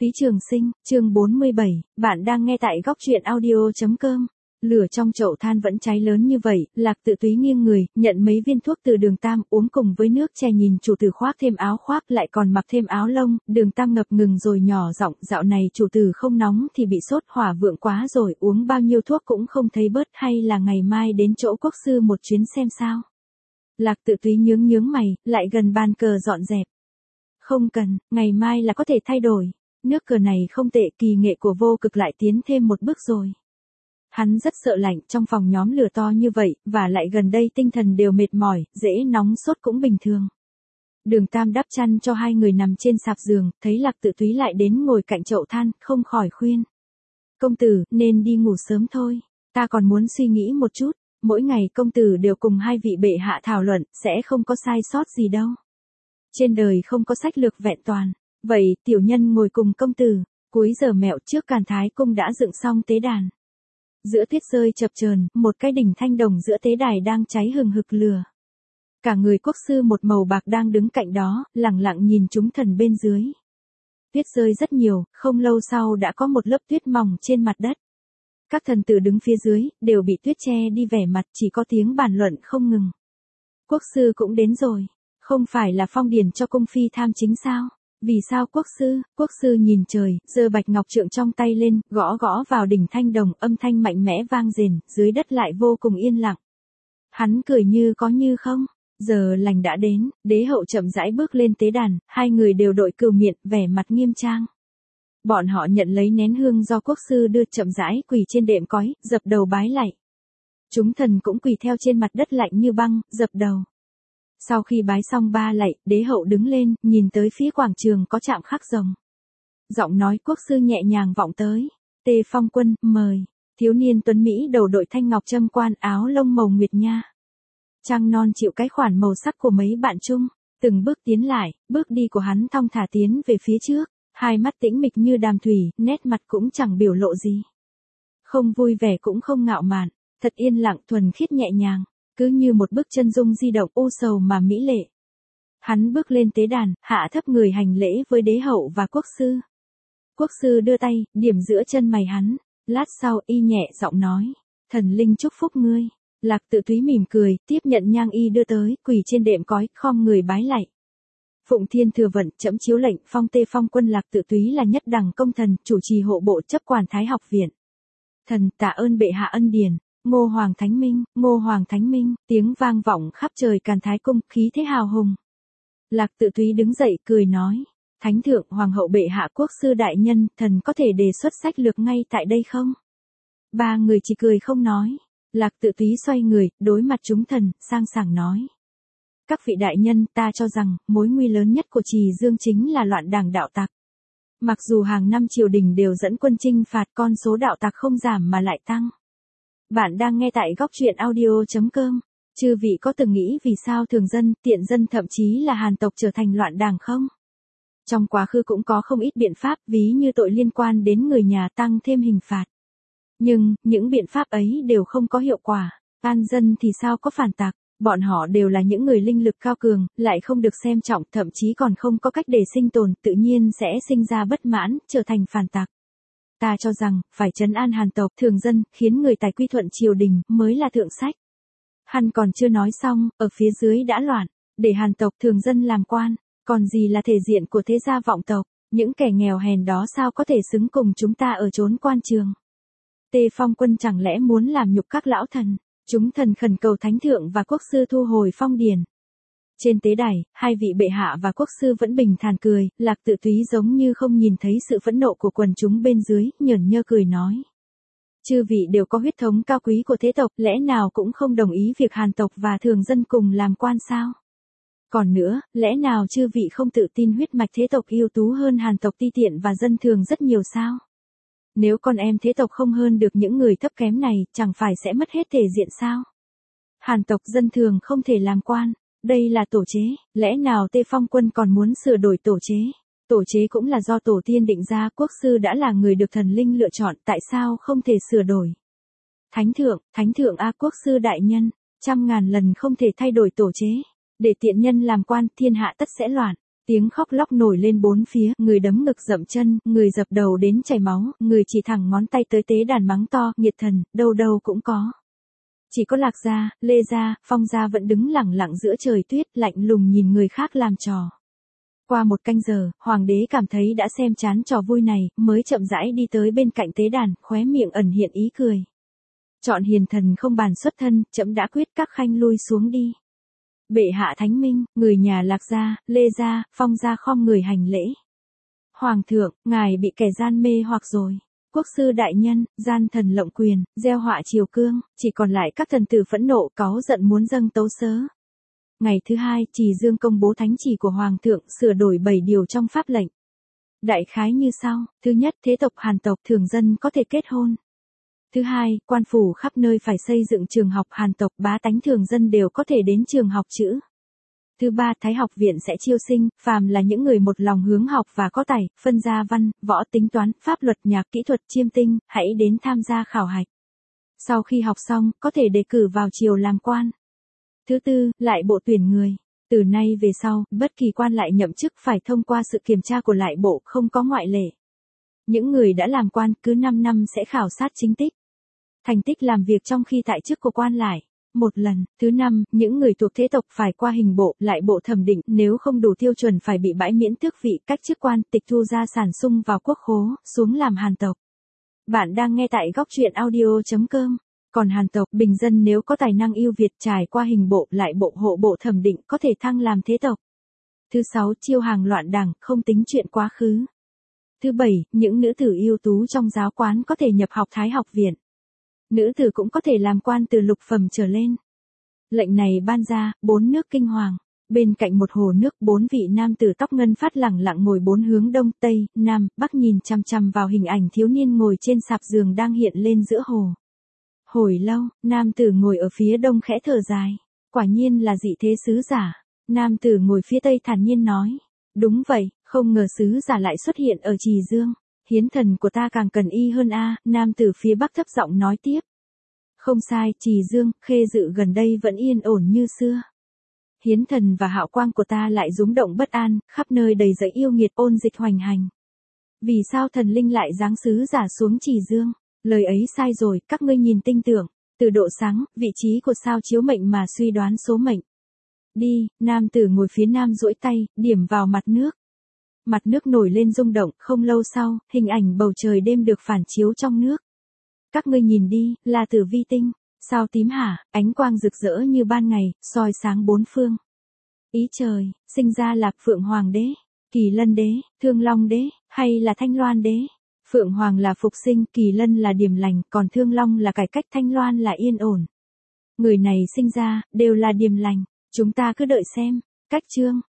Phí Trường Sinh, chương 47, bạn đang nghe tại góc truyện audio.com. Lửa trong chậu than vẫn cháy lớn như vậy, Lạc Tự Túy nghiêng người, nhận mấy viên thuốc từ Đường Tam, uống cùng với nước chè, nhìn chủ tử khoác thêm áo khoác lại còn mặc thêm áo lông. Đường Tam ngập ngừng rồi nhỏ giọng, dạo này chủ tử không nóng thì bị sốt hỏa vượng quá rồi, uống bao nhiêu thuốc cũng không thấy bớt, hay là ngày mai đến chỗ quốc sư một chuyến xem sao. Lạc Tự Túy nhướng mày, lại gần bàn cờ dọn dẹp. Không cần, ngày mai là có thể thay đổi. Nước cờ này không tệ, kỳ nghệ của vô cực lại tiến thêm một bước rồi. Hắn rất sợ lạnh, trong phòng nhóm lửa to như vậy, và lại gần đây tinh thần đều mệt mỏi, dễ nóng sốt cũng bình thường. Đường Tam đắp chăn cho hai người nằm trên sạp giường, thấy Lạc Tự Túy lại đến ngồi cạnh chậu than, không khỏi khuyên. Công tử, nên đi ngủ sớm thôi, ta còn muốn suy nghĩ một chút, mỗi ngày công tử đều cùng hai vị bệ hạ thảo luận, sẽ không có sai sót gì đâu. Trên đời không có sách lược vẹn toàn. Vậy, tiểu nhân ngồi cùng công tử, cuối giờ mẹo trước Càn Thái cung đã dựng xong tế đàn. Giữa tuyết rơi chập chờn, một cái đỉnh thanh đồng giữa tế đài đang cháy hừng hực lửa. Cả người quốc sư một màu bạc đang đứng cạnh đó, lặng lặng nhìn chúng thần bên dưới. Tuyết rơi rất nhiều, không lâu sau đã có một lớp tuyết mỏng trên mặt đất. Các thần tử đứng phía dưới, đều bị tuyết che đi vẻ mặt, chỉ có tiếng bàn luận không ngừng. Quốc sư cũng đến rồi, không phải là phong điền cho cung phi tham chính sao? Vì sao quốc sư nhìn trời, giơ bạch ngọc trượng trong tay lên, gõ vào đỉnh thanh đồng, âm thanh mạnh mẽ vang rền, dưới đất lại vô cùng yên lặng. Hắn cười như có như không, giờ lành đã đến, đế hậu chậm rãi bước lên tế đàn, hai người đều đội cừu miện, vẻ mặt nghiêm trang. Bọn họ nhận lấy nén hương do quốc sư đưa, chậm rãi quỳ trên đệm cói, dập đầu bái lạy. Chúng thần cũng quỳ theo trên mặt đất lạnh như băng, dập đầu. Sau khi bái xong ba lạy, đế hậu đứng lên, nhìn tới phía quảng trường có chạm khắc rồng. Giọng nói quốc sư nhẹ nhàng vọng tới. Tề Phong Quân, mời. Thiếu niên tuấn Mỹ đầu đội thanh ngọc châm quan, áo lông màu nguyệt nha. Trăng non chịu cái khoản màu sắc của mấy bạn chung. Từng bước tiến lại, bước đi của hắn thong thả tiến về phía trước. Hai mắt tĩnh mịch như đàm thủy, nét mặt cũng chẳng biểu lộ gì. Không vui vẻ cũng không ngạo mạn, thật yên lặng thuần khiết nhẹ nhàng. Cứ như một bức chân dung di động u sầu mà mỹ lệ. Hắn bước lên tế đàn, hạ thấp người hành lễ với đế hậu và quốc sư. Quốc sư đưa tay, điểm giữa chân mày hắn. Lát sau y nhẹ giọng nói. Thần linh chúc phúc ngươi. Lạc Tự Túy mỉm cười, tiếp nhận nhang y đưa tới, quỳ trên đệm cói, khom người bái lạy. Phụng Thiên thừa vận, trẫm chiếu lệnh, phong Tề Phong Quân Lạc Tự Túy là nhất đẳng công thần, chủ trì hộ bộ chấp quản Thái học viện. Thần tạ ơn bệ hạ ân điển. Ngô Hoàng Thánh Minh, tiếng vang vọng khắp trời Càn Thái cung, khí thế hào hùng. Lạc Tự Túy đứng dậy, cười nói, Thánh thượng, Hoàng hậu bệ hạ, quốc sư đại nhân, thần có thể đề xuất sách lược ngay tại đây không? Ba người chỉ cười không nói. Lạc Tự Túy xoay người, đối mặt chúng thần, sang sảng nói. Các vị đại nhân, ta cho rằng, mối nguy lớn nhất của Trì Dương chính là loạn đảng đạo tặc. Mặc dù hàng năm triều đình đều dẫn quân chinh phạt, con số đạo tặc không giảm mà lại tăng. Bạn đang nghe tại góc truyện audio.com. Chư vị có từng nghĩ vì sao thường dân, tiện dân thậm chí là Hàn tộc trở thành loạn đảng không? Trong quá khứ cũng có không ít biện pháp, ví như tội liên quan đến người nhà tăng thêm hình phạt. Nhưng, những biện pháp ấy đều không có hiệu quả. An dân thì sao có phản tặc, bọn họ đều là những người linh lực cao cường, lại không được xem trọng, thậm chí còn không có cách để sinh tồn, tự nhiên sẽ sinh ra bất mãn, trở thành phản tặc. Ta cho rằng, phải trấn an Hàn tộc thường dân, khiến người tài quy thuận triều đình, mới là thượng sách. Hắn còn chưa nói xong, ở phía dưới đã loạn, để Hàn tộc thường dân làm quan, còn gì là thể diện của thế gia vọng tộc, những kẻ nghèo hèn đó sao có thể xứng cùng chúng ta ở chốn quan trường. Tề Phong Quân chẳng lẽ muốn làm nhục các lão thần, chúng thần khẩn cầu thánh thượng và quốc sư thu hồi phong điền. Trên tế đài, hai vị bệ hạ và quốc sư vẫn bình thản cười, Lạc Tự Túy giống như không nhìn thấy sự phẫn nộ của quần chúng bên dưới, nhởn nhơ cười nói. Chư vị đều có huyết thống cao quý của thế tộc, lẽ nào cũng không đồng ý việc Hàn tộc và thường dân cùng làm quan sao? Còn nữa, lẽ nào chư vị không tự tin huyết mạch thế tộc ưu tú hơn Hàn tộc ti tiện và dân thường rất nhiều sao? Nếu con em thế tộc không hơn được những người thấp kém này, chẳng phải sẽ mất hết thể diện sao? Hàn tộc dân thường không thể làm quan. Đây là tổ chế, lẽ nào Tề Phong Quân còn muốn sửa đổi tổ chế? Tổ chế cũng là do tổ tiên định ra, quốc sư đã là người được thần linh lựa chọn, tại sao không thể sửa đổi? Thánh thượng a quốc sư đại nhân, 100.000 lần không thể thay đổi tổ chế. Để tiện nhân làm quan, thiên hạ tất sẽ loạn. Tiếng khóc lóc nổi lên bốn phía, người đấm ngực dậm chân, người dập đầu đến chảy máu, người chỉ thẳng ngón tay tới tế đàn mắng to, nghiệt thần, đâu đâu cũng có. Chỉ có Lạc gia, Lê gia, Phong gia vẫn đứng lẳng lặng giữa trời tuyết, lạnh lùng nhìn người khác làm trò. Qua một canh giờ, hoàng đế cảm thấy đã xem chán trò vui này, mới chậm rãi đi tới bên cạnh tế đàn, khóe miệng ẩn hiện ý cười. Chọn hiền thần không bàn xuất thân, trẫm đã quyết các khanh lui xuống đi. Bệ hạ thánh minh, người nhà Lạc gia, Lê gia, Phong gia khom người hành lễ. Hoàng thượng, ngài bị kẻ gian mê hoặc rồi. Quốc sư đại nhân, gian thần lộng quyền, gieo họa triều cương, chỉ còn lại các thần tử phẫn nộ cáu giận muốn dâng tấu sớ. Ngày thứ hai, Trì Dương công bố thánh chỉ của Hoàng thượng, sửa đổi 7 điều trong pháp lệnh. Đại khái như sau: thứ nhất, thế tộc Hàn tộc thường dân có thể kết hôn. Thứ hai, quan phủ khắp nơi phải xây dựng trường học Hàn tộc, bá tánh thường dân đều có thể đến trường học chữ. Thứ ba, Thái học viện sẽ chiêu sinh, phàm là những người một lòng hướng học và có tài, phân gia văn, võ, tính toán, pháp luật, nhạc, kỹ thuật, chiêm tinh, hãy đến tham gia khảo hạch. Sau khi học xong, có thể đề cử vào triều làm quan. Thứ tư, lại bộ tuyển người. Từ nay về sau, bất kỳ quan lại nhậm chức phải thông qua sự kiểm tra của lại bộ, không có ngoại lệ. Những người đã làm quan cứ 5 năm sẽ khảo sát chính tích. Thành tích làm việc trong khi tại chức của quan lại. Một lần. Thứ năm, những người thuộc thế tộc phải qua hình bộ, lại bộ thẩm định, nếu không đủ tiêu chuẩn phải bị bãi miễn tước vị, cách chức quan, tịch thu gia sản sung vào quốc khố, xuống làm Hàn tộc. Bạn đang nghe tại góc truyện audio.com. Còn Hàn tộc, bình dân nếu có tài năng ưu việt trải qua hình bộ, lại bộ, hộ bộ thẩm định, có thể thăng làm thế tộc. Thứ sáu, chiêu hàng loạn đảng, không tính chuyện quá khứ. Thứ bảy, những nữ tử ưu tú trong giáo quán có thể nhập học Thái học viện. Nữ tử cũng có thể làm quan từ lục phẩm trở lên. Lệnh này ban ra, 4 nước kinh hoàng. Bên cạnh một hồ nước, 4 vị nam tử tóc ngân phát lẳng lặng ngồi 4 hướng đông, tây, nam, bắc nhìn chằm chằm vào hình ảnh thiếu niên ngồi trên sạp giường đang hiện lên giữa hồ. Hồi lâu, nam tử ngồi ở phía đông khẽ thở dài. Quả nhiên là dị thế sứ giả. Nam tử ngồi phía tây thản nhiên nói. Đúng vậy, không ngờ sứ giả lại xuất hiện ở Trì Dương. Hiến thần của ta càng cần y hơn a. Nam tử phía bắc thấp giọng nói tiếp. Không sai, Trì Dương, Khê Dự gần đây vẫn yên ổn như xưa. Hiến thần và hạo quang của ta lại rúng động bất an, khắp nơi đầy dẫy yêu nghiệt ôn dịch hoành hành. Vì sao thần linh lại giáng sứ giả xuống Trì Dương? Lời ấy sai rồi, các ngươi nhìn tinh tưởng. Từ độ sáng, vị trí của sao chiếu mệnh mà suy đoán số mệnh. Đi, nam tử ngồi phía nam duỗi tay, điểm vào mặt nước. Mặt nước nổi lên rung động, không lâu sau, hình ảnh bầu trời đêm được phản chiếu trong nước. Các ngươi nhìn đi, là Tử Vi tinh, sao tím hả, ánh quang rực rỡ như ban ngày, soi sáng bốn phương. Ý trời, sinh ra là Phượng Hoàng đế, Kỳ Lân đế, Thương Long đế, hay là Thanh Loan đế? Phượng Hoàng là phục sinh, Kỳ Lân là điềm lành, còn Thương Long là cải cách, Thanh Loan là yên ổn. Người này sinh ra, đều là điềm lành, chúng ta cứ đợi xem. Cách chương